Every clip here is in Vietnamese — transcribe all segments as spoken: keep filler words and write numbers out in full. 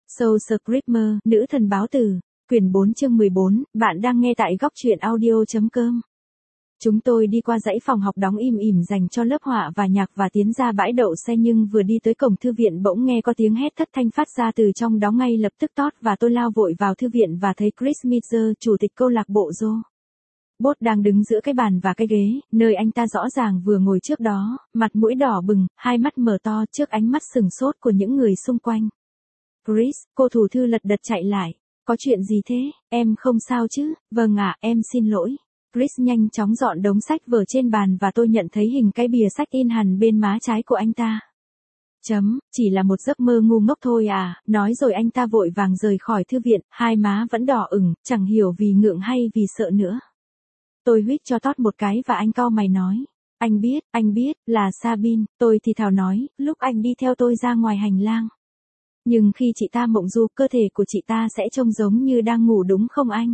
Soul Screamer, nữ thần báo tử, quyển bốn chương mười bốn, bạn đang nghe tại góc truyện audio.com. Chúng tôi đi qua dãy phòng học đóng im ỉm dành cho lớp họa và nhạc và tiến ra bãi đậu xe, nhưng vừa đi tới cổng thư viện bỗng nghe có tiếng hét thất thanh phát ra từ trong đó. Ngay lập tức Todd và tôi lao vội vào thư viện và thấy Chris Miller, chủ tịch câu lạc bộ Joe Bot đang đứng giữa cái bàn và cái ghế, nơi anh ta rõ ràng vừa ngồi trước đó, mặt mũi đỏ bừng, hai mắt mở to trước ánh mắt sừng sốt của những người xung quanh. Chris, cô thủ thư lật đật chạy lại. Có chuyện gì thế, em không sao chứ? Vâng ạ, em xin lỗi. Chris nhanh chóng dọn đống sách vở trên bàn và tôi nhận thấy hình cái bìa sách in hẳn bên má trái của anh ta. Chấm, chỉ là một giấc mơ ngu ngốc thôi à, nói rồi anh ta vội vàng rời khỏi thư viện, hai má vẫn đỏ ửng, chẳng hiểu vì ngượng hay vì sợ nữa. Tôi huýt cho Todd một cái và anh cau mày nói. Anh biết, anh biết, là Sabine, tôi thì thào nói, lúc anh đi theo tôi ra ngoài hành lang. Nhưng khi chị ta mộng du, cơ thể của chị ta sẽ trông giống như đang ngủ đúng không anh?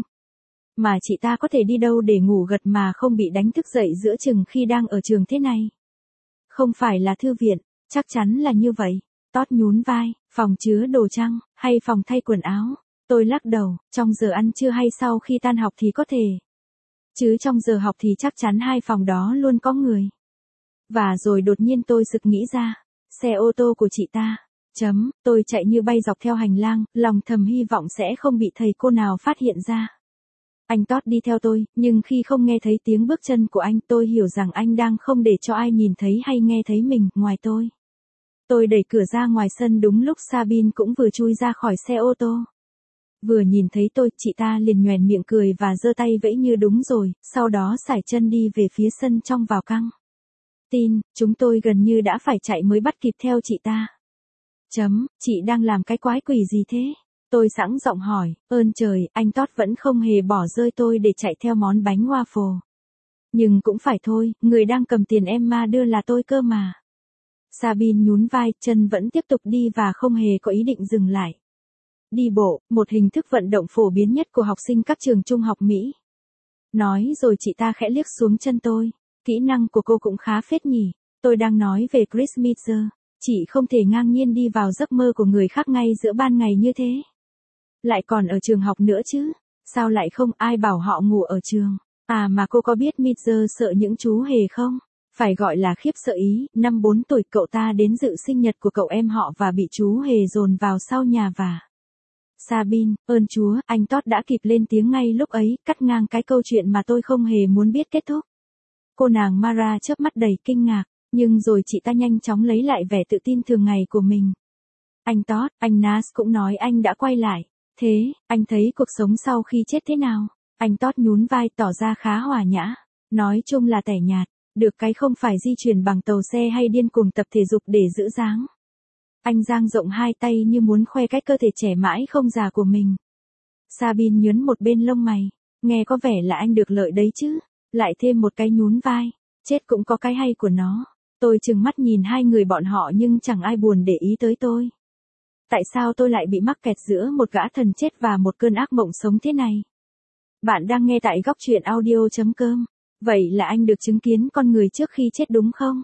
Mà chị ta có thể đi đâu để ngủ gật mà không bị đánh thức dậy giữa chừng khi đang ở trường thế này? Không phải là thư viện, chắc chắn là như vậy. Todd nhún vai, phòng chứa đồ chăng, hay phòng thay quần áo? Tôi lắc đầu, trong giờ ăn trưa hay sau khi tan học thì có thể. Chứ trong giờ học thì chắc chắn hai phòng đó luôn có người. Và rồi đột nhiên tôi sực nghĩ ra, xe ô tô của chị ta. Chấm, tôi chạy như bay dọc theo hành lang, lòng thầm hy vọng sẽ không bị thầy cô nào phát hiện ra. Anh Todd đi theo tôi, nhưng khi không nghe thấy tiếng bước chân của anh, tôi hiểu rằng anh đang không để cho ai nhìn thấy hay nghe thấy mình, ngoài tôi. Tôi đẩy cửa ra ngoài sân đúng lúc Sabine cũng vừa chui ra khỏi xe ô tô. Vừa nhìn thấy tôi, chị ta liền nhoẻn miệng cười và giơ tay vẫy như đúng rồi, sau đó sải chân đi về phía sân trong vào căng tin, chúng tôi gần như đã phải chạy mới bắt kịp theo chị ta. Chấm, chị đang làm cái quái quỷ gì thế? Tôi sẵn giọng hỏi, ơn trời, anh Todd vẫn không hề bỏ rơi tôi để chạy theo món bánh waffle. Nhưng cũng phải thôi, người đang cầm tiền Emma đưa là tôi cơ mà. Sabine nhún vai, chân vẫn tiếp tục đi và không hề có ý định dừng lại. Đi bộ, một hình thức vận động phổ biến nhất của học sinh các trường trung học Mỹ. Nói rồi chị ta khẽ liếc xuống chân tôi. Kỹ năng của cô cũng khá phết nhỉ. Tôi đang nói về Chris Miller. Chị không thể ngang nhiên đi vào giấc mơ của người khác ngay giữa ban ngày như thế. Lại còn ở trường học nữa chứ. Sao lại không, ai bảo họ ngủ ở trường. À mà cô có biết Miller sợ những chú hề không? Phải gọi là khiếp sợ ý. Năm bốn tuổi cậu ta đến dự sinh nhật của cậu em họ và bị chú hề dồn vào sau nhà và... Sabine, ơn Chúa, anh Todd đã kịp lên tiếng ngay lúc ấy, cắt ngang cái câu chuyện mà tôi không hề muốn biết kết thúc. Cô nàng Mara chớp mắt đầy kinh ngạc, nhưng rồi chị ta nhanh chóng lấy lại vẻ tự tin thường ngày của mình. Anh Todd, anh Nas cũng nói anh đã quay lại. Thế, anh thấy cuộc sống sau khi chết thế nào? Anh Todd nhún vai tỏ ra khá hòa nhã. Nói chung là tẻ nhạt, được cái không phải di chuyển bằng tàu xe hay điên cuồng tập thể dục để giữ dáng. Anh dang rộng hai tay như muốn khoe cái cơ thể trẻ mãi không già của mình. Sabine nhướng một bên lông mày. Nghe có vẻ là anh được lợi đấy chứ. Lại thêm một cái nhún vai. Chết cũng có cái hay của nó. Tôi trừng mắt nhìn hai người bọn họ nhưng chẳng ai buồn để ý tới tôi. Tại sao tôi lại bị mắc kẹt giữa một gã thần chết và một cơn ác mộng sống thế này? Bạn đang nghe tại góc truyện audio.com. Vậy là anh được chứng kiến con người trước khi chết đúng không?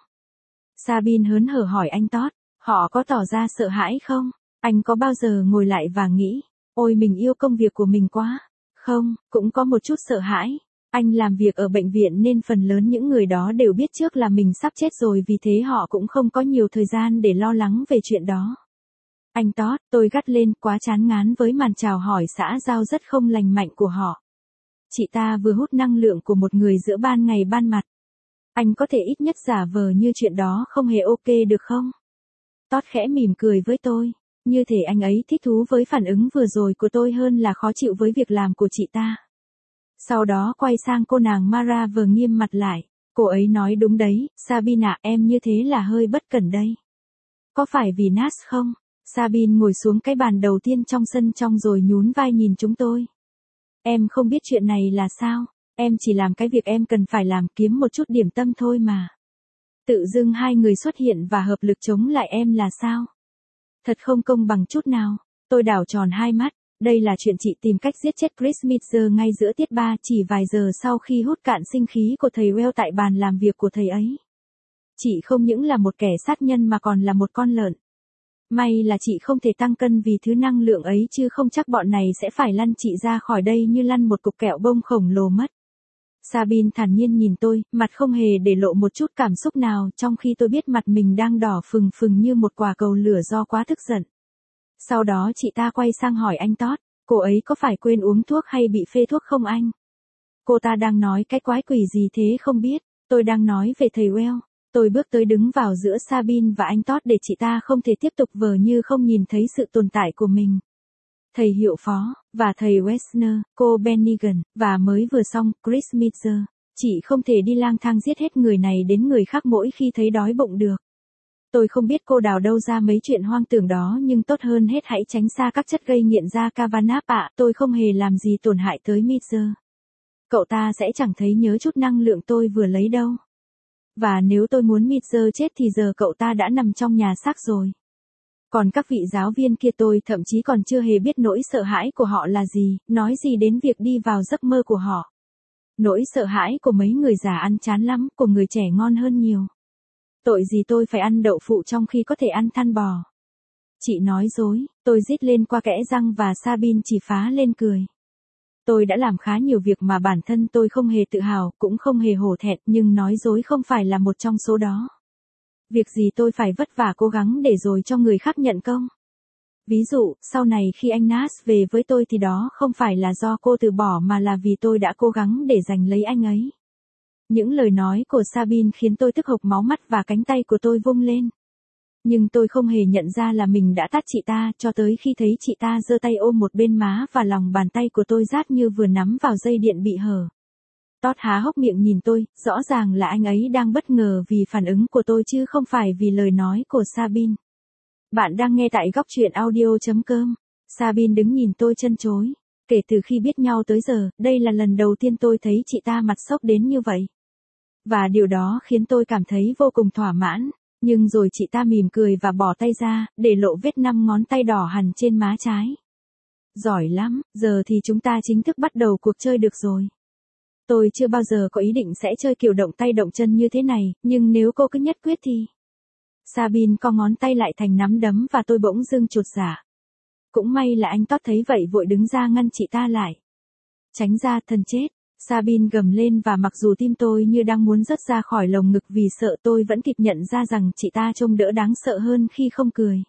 Sabine hớn hở hỏi anh Todd. Họ có tỏ ra sợ hãi không? Anh có bao giờ ngồi lại và nghĩ, ôi mình yêu công việc của mình quá? Không, cũng có một chút sợ hãi. Anh làm việc ở bệnh viện nên phần lớn những người đó đều biết trước là mình sắp chết rồi, vì thế họ cũng không có nhiều thời gian để lo lắng về chuyện đó. Anh Todd, tôi gắt lên, quá chán ngán với màn chào hỏi xã giao rất không lành mạnh của họ. Chị ta vừa hút năng lượng của một người giữa ban ngày ban mặt. Anh có thể ít nhất giả vờ như chuyện đó không hề ok được không? Todd khẽ mỉm cười với tôi, như thể anh ấy thích thú với phản ứng vừa rồi của tôi hơn là khó chịu với việc làm của chị ta. Sau đó quay sang cô nàng Mara vừa nghiêm mặt lại, cô ấy nói đúng đấy, Sabine à, em như thế là hơi bất cẩn đây. Có phải vì Nas không? Sabine ngồi xuống cái bàn đầu tiên trong sân trong rồi nhún vai nhìn chúng tôi. Em không biết chuyện này là sao, em chỉ làm cái việc em cần phải làm, kiếm một chút điểm tâm thôi mà. Tự dưng hai người xuất hiện và hợp lực chống lại em là sao? Thật không công bằng chút nào. Tôi đảo tròn hai mắt. Đây là chuyện chị tìm cách giết chết Chris Miller ngay giữa tiết ba, chỉ vài giờ sau khi hút cạn sinh khí của thầy Well tại bàn làm việc của thầy ấy. Chị không những là một kẻ sát nhân mà còn là một con lợn. May là chị không thể tăng cân vì thứ năng lượng ấy chứ không chắc bọn này sẽ phải lăn chị ra khỏi đây như lăn một cục kẹo bông khổng lồ mất. Sabine thản nhiên nhìn tôi, mặt không hề để lộ một chút cảm xúc nào, trong khi tôi biết mặt mình đang đỏ phừng phừng như một quả cầu lửa do quá tức giận. Sau đó chị ta quay sang hỏi anh Todd, cô ấy có phải quên uống thuốc hay bị phê thuốc không anh? Cô ta đang nói cái quái quỷ gì thế không biết, tôi đang nói về thầy Well. Tôi bước tới đứng vào giữa Sabine và anh Todd để chị ta không thể tiếp tục vờ như không nhìn thấy sự tồn tại của mình. Thầy hiệu phó, và thầy Wessner, cô Bennigan, và mới vừa xong, Chris Miller. Chị không thể đi lang thang giết hết người này đến người khác mỗi khi thấy đói bụng được. Tôi không biết cô đào đâu ra mấy chuyện hoang tưởng đó nhưng tốt hơn hết hãy tránh xa các chất gây nghiện ra Kavanagh ạ, tôi không hề làm gì tổn hại tới Miller. Cậu ta sẽ chẳng thấy nhớ chút năng lượng tôi vừa lấy đâu. Và nếu tôi muốn Miller chết thì giờ cậu ta đã nằm trong nhà xác rồi. Còn các vị giáo viên kia tôi thậm chí còn chưa hề biết nỗi sợ hãi của họ là gì, nói gì đến việc đi vào giấc mơ của họ. Nỗi sợ hãi của mấy người già ăn chán lắm, của người trẻ ngon hơn nhiều. Tội gì tôi phải ăn đậu phụ trong khi có thể ăn than bò. Chị nói dối, tôi rít lên qua kẽ răng và Sabine chỉ phá lên cười. Tôi đã làm khá nhiều việc mà bản thân tôi không hề tự hào, cũng không hề hổ thẹn, nhưng nói dối không phải là một trong số đó. Việc gì tôi phải vất vả cố gắng để rồi cho người khác nhận công. Ví dụ, sau này khi anh Nash về với tôi thì đó không phải là do cô từ bỏ mà là vì tôi đã cố gắng để giành lấy anh ấy. Những lời nói của Sabine khiến tôi tức hộc máu mắt và cánh tay của tôi vung lên. Nhưng tôi không hề nhận ra là mình đã tát chị ta cho tới khi thấy chị ta giơ tay ôm một bên má và lòng bàn tay của tôi rát như vừa nắm vào dây điện bị hở. Todd há hốc miệng nhìn tôi, rõ ràng là anh ấy đang bất ngờ vì phản ứng của tôi chứ không phải vì lời nói của Sabine. Bạn đang nghe tại góc truyện audio chấm com. Sabine đứng nhìn tôi trân trối. Kể từ khi biết nhau tới giờ, đây là lần đầu tiên tôi thấy chị ta mặt sốc đến như vậy. Và điều đó khiến tôi cảm thấy vô cùng thỏa mãn. Nhưng rồi chị ta mỉm cười và bỏ tay ra, để lộ vết năm ngón tay đỏ hằn trên má trái. Giỏi lắm, giờ thì chúng ta chính thức bắt đầu cuộc chơi được rồi. Tôi chưa bao giờ có ý định sẽ chơi kiểu động tay động chân như thế này, nhưng nếu cô cứ nhất quyết thì... Sabine co ngón tay lại thành nắm đấm và tôi bỗng dưng chột dạ. Cũng may là anh Todd thấy vậy vội đứng ra ngăn chị ta lại. Tránh ra thần chết. Sabine gầm lên và mặc dù tim tôi như đang muốn rớt ra khỏi lồng ngực vì sợ tôi vẫn kịp nhận ra rằng chị ta trông đỡ đáng sợ hơn khi không cười.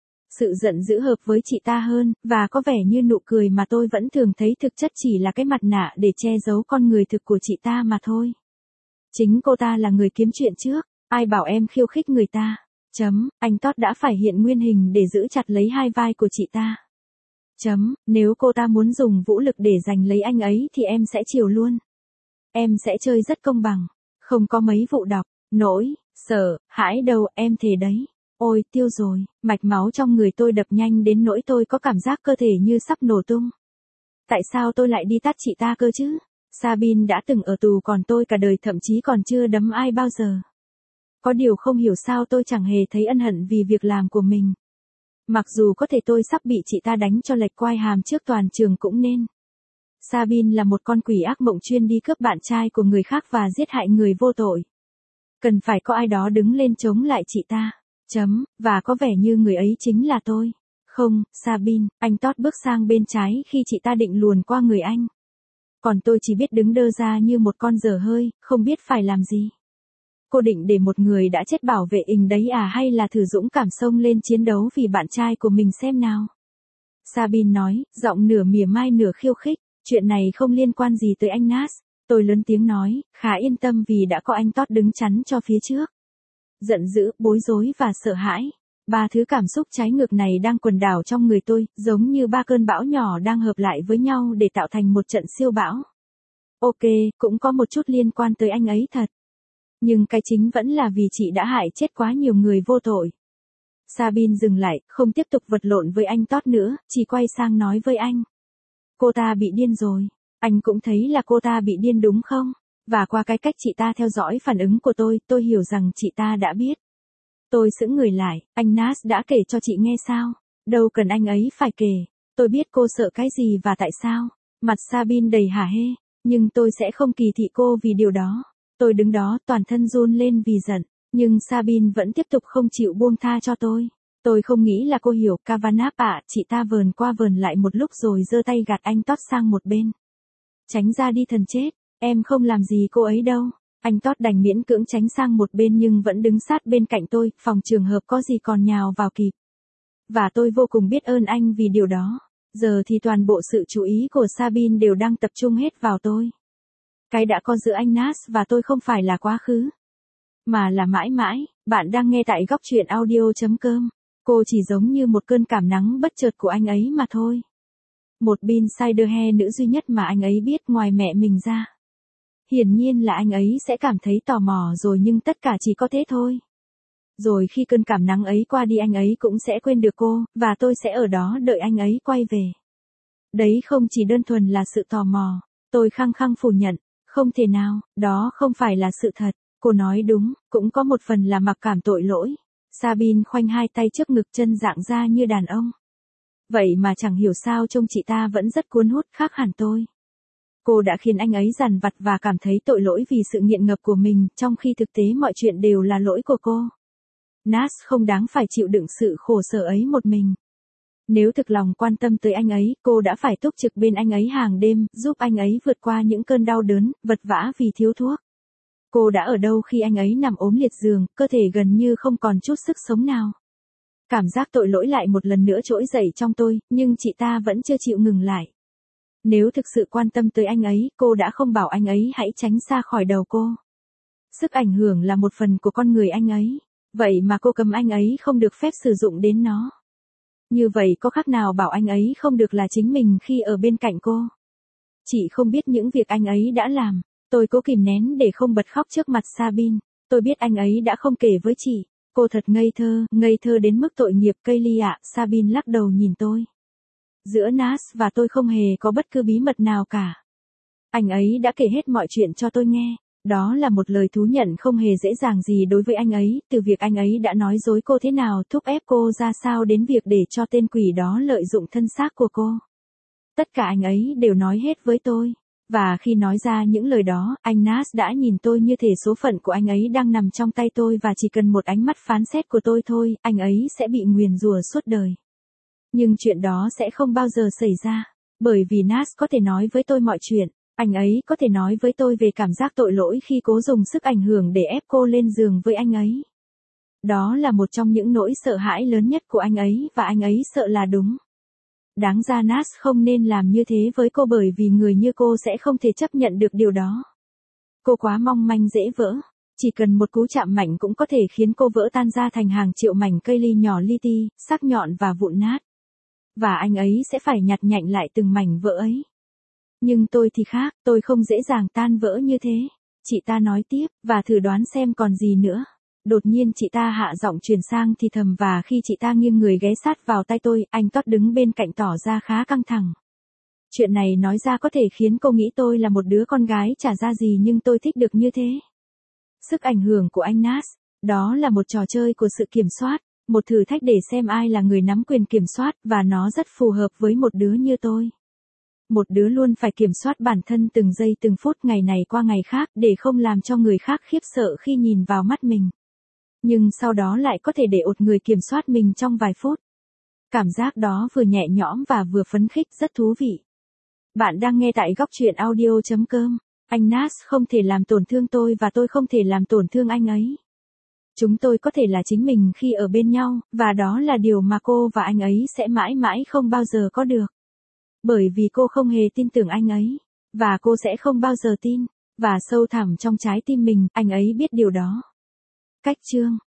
Sự giận dữ hợp với chị ta hơn, và có vẻ như nụ cười mà tôi vẫn thường thấy thực chất chỉ là cái mặt nạ để che giấu con người thực của chị ta mà thôi. Chính cô ta là người kiếm chuyện trước, ai bảo em khiêu khích người ta. Chấm, anh Todd đã phải hiện nguyên hình để giữ chặt lấy hai vai của chị ta. Chấm, nếu cô ta muốn dùng vũ lực để giành lấy anh ấy thì em sẽ chiều luôn. Em sẽ chơi rất công bằng, không có mấy vụ đọc, nỗi, sợ, hãi đâu, em thề đấy. Ôi, tiêu rồi, mạch máu trong người tôi đập nhanh đến nỗi tôi có cảm giác cơ thể như sắp nổ tung. Tại sao tôi lại đi tát chị ta cơ chứ? Sabine đã từng ở tù còn tôi cả đời thậm chí còn chưa đấm ai bao giờ. Có điều không hiểu sao tôi chẳng hề thấy ân hận vì việc làm của mình. Mặc dù có thể tôi sắp bị chị ta đánh cho lệch quai hàm trước toàn trường cũng nên. Sabine là một con quỷ ác mộng chuyên đi cướp bạn trai của người khác và giết hại người vô tội. Cần phải có ai đó đứng lên chống lại chị ta. Chấm, và có vẻ như người ấy chính là tôi. Không, Sabine, anh Todd bước sang bên trái khi chị ta định luồn qua người anh. Còn tôi chỉ biết đứng đơ ra như một con dở hơi, không biết phải làm gì. Cô định để một người đã chết bảo vệ ình đấy à hay là thử dũng cảm xông lên chiến đấu vì bạn trai của mình xem nào? Sabine nói, giọng nửa mỉa mai nửa khiêu khích, chuyện này không liên quan gì tới anh Nash. Tôi lớn tiếng nói, khá yên tâm vì đã có anh Todd đứng chắn cho phía trước. Giận dữ, bối rối và sợ hãi. Ba thứ cảm xúc trái ngược này đang quần đảo trong người tôi, giống như ba cơn bão nhỏ đang hợp lại với nhau để tạo thành một trận siêu bão. Ok, cũng có một chút liên quan tới anh ấy thật. Nhưng cái chính vẫn là vì chị đã hại chết quá nhiều người vô tội. Sabine dừng lại, không tiếp tục vật lộn với anh Todd nữa, chỉ quay sang nói với anh. Cô ta bị điên rồi. Anh cũng thấy là cô ta bị điên đúng không? Và qua cái cách chị ta theo dõi phản ứng của tôi, tôi hiểu rằng chị ta đã biết. Tôi sững người lại, anh Nash đã kể cho chị nghe sao? Đâu cần anh ấy phải kể. Tôi biết cô sợ cái gì và tại sao. Mặt Sabine đầy hả hê, nhưng tôi sẽ không kỳ thị cô vì điều đó. Tôi đứng đó toàn thân run lên vì giận, nhưng Sabine vẫn tiếp tục không chịu buông tha cho tôi. Tôi không nghĩ là cô hiểu, Kavanagh ạ, chị ta vờn qua vờn lại một lúc rồi giơ tay gạt anh Todd sang một bên. Tránh ra đi thần chết, em không làm gì cô ấy đâu. Anh Todd đành miễn cưỡng tránh sang một bên nhưng vẫn đứng sát bên cạnh tôi, phòng trường hợp có gì còn nhào vào kịp. Và tôi vô cùng biết ơn anh vì điều đó. Giờ thì toàn bộ sự chú ý của Sabine đều đang tập trung hết vào tôi. Cái đã có giữa anh Nas và tôi không phải là quá khứ, mà là mãi mãi. Bạn đang nghe tại góc truyện audio.com. Cô chỉ giống như một cơn cảm nắng bất chợt của anh ấy mà thôi. Một Insider nữ duy nhất mà anh ấy biết ngoài mẹ mình ra. Hiển nhiên là anh ấy sẽ cảm thấy tò mò rồi nhưng tất cả chỉ có thế thôi. Rồi khi cơn cảm nắng ấy qua đi anh ấy cũng sẽ quên được cô, và tôi sẽ ở đó đợi anh ấy quay về. Đấy không chỉ đơn thuần là sự tò mò. Tôi khăng khăng phủ nhận. Không thể nào, đó không phải là sự thật. Cô nói đúng, cũng có một phần là mặc cảm tội lỗi. Sabine khoanh hai tay trước ngực, chân dạng ra như đàn ông. Vậy mà chẳng hiểu sao trông chị ta vẫn rất cuốn hút, khác hẳn tôi. Cô đã khiến anh ấy dằn vặt và cảm thấy tội lỗi vì sự nghiện ngập của mình, trong khi thực tế mọi chuyện đều là lỗi của cô. Nas không đáng phải chịu đựng sự khổ sở ấy một mình. Nếu thực lòng quan tâm tới anh ấy, cô đã phải túc trực bên anh ấy hàng đêm, giúp anh ấy vượt qua những cơn đau đớn, vật vã vì thiếu thuốc. Cô đã ở đâu khi anh ấy nằm ốm liệt giường, cơ thể gần như không còn chút sức sống nào. Cảm giác tội lỗi lại một lần nữa trỗi dậy trong tôi, nhưng chị ta vẫn chưa chịu ngừng lại. Nếu thực sự quan tâm tới anh ấy, cô đã không bảo anh ấy hãy tránh xa khỏi đầu cô. Sức ảnh hưởng là một phần của con người anh ấy. Vậy mà cô cấm anh ấy không được phép sử dụng đến nó. Như vậy có khác nào bảo anh ấy không được là chính mình khi ở bên cạnh cô. Chị không biết những việc anh ấy đã làm. Tôi cố kìm nén để không bật khóc trước mặt Sabine. Tôi biết anh ấy đã không kể với chị. Cô thật ngây thơ, ngây thơ đến mức tội nghiệp. Kaylee ạ, Sabine lắc đầu nhìn tôi. Giữa Nas và tôi không hề có bất cứ bí mật nào cả. Anh ấy đã kể hết mọi chuyện cho tôi nghe. Đó là một lời thú nhận không hề dễ dàng gì đối với anh ấy, từ việc anh ấy đã nói dối cô thế nào, thúc ép cô ra sao đến việc để cho tên quỷ đó lợi dụng thân xác của cô. Tất cả anh ấy đều nói hết với tôi. Và khi nói ra những lời đó, anh Nas đã nhìn tôi như thể số phận của anh ấy đang nằm trong tay tôi và chỉ cần một ánh mắt phán xét của tôi thôi, anh ấy sẽ bị nguyền rủa suốt đời. Nhưng chuyện đó sẽ không bao giờ xảy ra, bởi vì Nas có thể nói với tôi mọi chuyện. Anh ấy có thể nói với tôi về cảm giác tội lỗi khi cố dùng sức ảnh hưởng để ép cô lên giường với anh ấy. Đó là một trong những nỗi sợ hãi lớn nhất của anh ấy và anh ấy sợ là đúng. Đáng ra Nas không nên làm như thế với cô bởi vì người như cô sẽ không thể chấp nhận được điều đó. Cô quá mong manh dễ vỡ. Chỉ cần một cú chạm mạnh cũng có thể khiến cô vỡ tan ra thành hàng triệu mảnh cây ly nhỏ li ti, sắc nhọn và vụn nát. Và anh ấy sẽ phải nhặt nhạnh lại từng mảnh vỡ ấy. Nhưng tôi thì khác, tôi không dễ dàng tan vỡ như thế. Chị ta nói tiếp, và thử đoán xem còn gì nữa. Đột nhiên chị ta hạ giọng chuyển sang thì thầm và khi chị ta nghiêng người ghé sát vào tai tôi, anh Todd đứng bên cạnh tỏ ra khá căng thẳng. Chuyện này nói ra có thể khiến cô nghĩ tôi là một đứa con gái chả ra gì nhưng tôi thích được như thế. Sức ảnh hưởng của anh Nas, đó là một trò chơi của sự kiểm soát, một thử thách để xem ai là người nắm quyền kiểm soát và nó rất phù hợp với một đứa như tôi. Một đứa luôn phải kiểm soát bản thân từng giây từng phút ngày này qua ngày khác để không làm cho người khác khiếp sợ khi nhìn vào mắt mình. Nhưng sau đó lại có thể để một người kiểm soát mình trong vài phút. Cảm giác đó vừa nhẹ nhõm và vừa phấn khích, rất thú vị. Bạn đang nghe tại góc truyện audio.com. Anh Nas không thể làm tổn thương tôi và tôi không thể làm tổn thương anh ấy. Chúng tôi có thể là chính mình khi ở bên nhau, và đó là điều mà cô và anh ấy sẽ mãi mãi không bao giờ có được. Bởi vì cô không hề tin tưởng anh ấy, và cô sẽ không bao giờ tin, và sâu thẳm trong trái tim mình, anh ấy biết điều đó. Cách chương